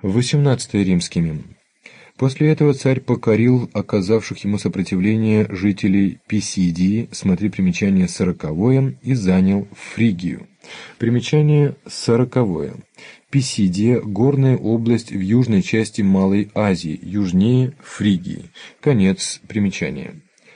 XVIII римскими. После этого царь покорил оказавших ему сопротивление жителей Писидии, смотри примечание 40, и занял Фригию. Примечание 40. Писидия – горная область в южной части Малой Азии, южнее Фригии. Конец примечания.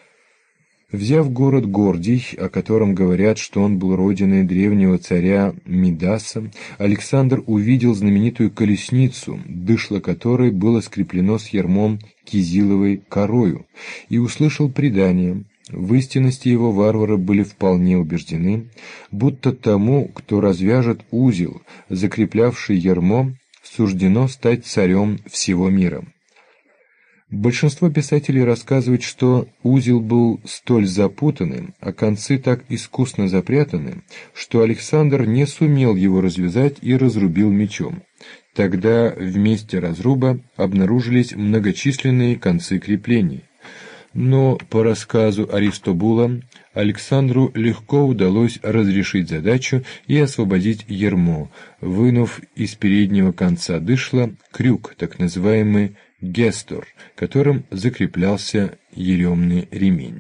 Взяв город Гордий, о котором говорят, что он был родиной древнего царя Мидаса, Александр увидел знаменитую колесницу, дышло которой было скреплено с ярмом кизиловой корою, и услышал предание. В истинности его варвары были вполне убеждены, будто тому, кто развяжет узел, закреплявший ярмо, суждено стать царем всего мира. Большинство писателей рассказывает, что узел был столь запутанным, а концы так искусно запрятаны, что Александр не сумел его развязать и разрубил мечом. Тогда в месте разруба обнаружились многочисленные концы креплений. Но, по рассказу Аристобула, Александру легко удалось разрешить задачу и освободить ярмо, вынув из переднего конца дышла крюк, так называемый гестор, которым закреплялся еремный ремень.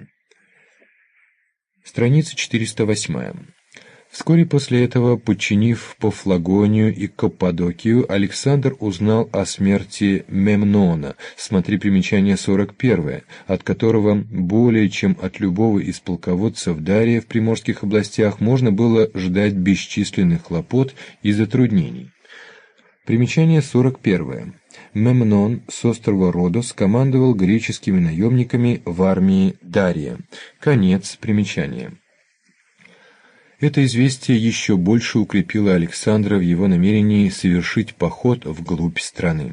Страница 408. Вскоре после этого, подчинив Пафлагонию и Каппадокию, Александр узнал о смерти Мемнона, смотри примечание 41, от которого более чем от любого из полководцев Дария в приморских областях можно было ждать бесчисленных хлопот и затруднений. Примечание 41. Мемнон с острова Родос командовал греческими наемниками в армии Дария. Конец примечания. Это известие еще больше укрепило Александра в его намерении совершить поход вглубь страны.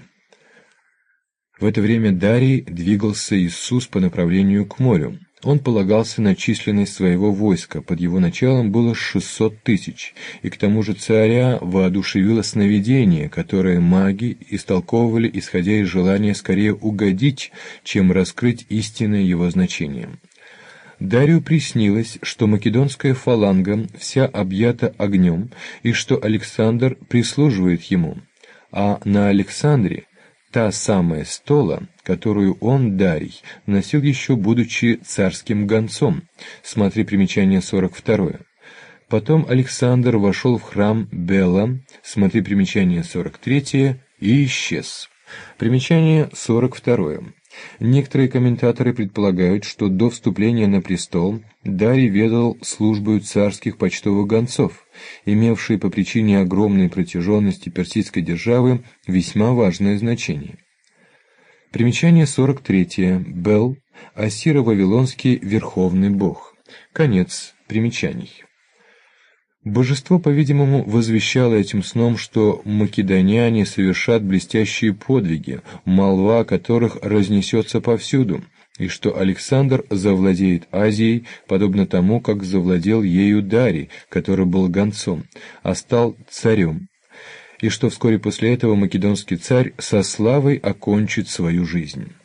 В это время Дарий двигался из Сус по направлению к морю. Он полагался на численность своего войска, под его началом было 600 тысяч, и к тому же царя воодушевило сновидение, которое маги истолковывали, исходя из желания скорее угодить, чем раскрыть истинное его значение. Дарию приснилось, что македонская фаланга вся объята огнем, и что Александр прислуживает ему, а на Александре та самая стола, которую он, Дарий, носил еще будучи царским гонцом, смотри примечание 42. Потом Александр вошел в храм Бела, смотри примечание 43, и исчез. Примечание 42. Некоторые комментаторы предполагают, что до вступления на престол Дарий ведал службою царских почтовых гонцов, имевшей по причине огромной протяженности персидской державы весьма важное значение. Примечание 43. Бел – ассиро-вавилонский верховный бог. Конец примечаний. Божество, по-видимому, возвещало этим сном, что македоняне совершат блестящие подвиги, молва о которых разнесется повсюду, и что Александр завладеет Азией, подобно тому, как завладел ею Дарий, который был гонцом, а стал царем, и что вскоре после этого македонский царь со славой окончит свою жизнь.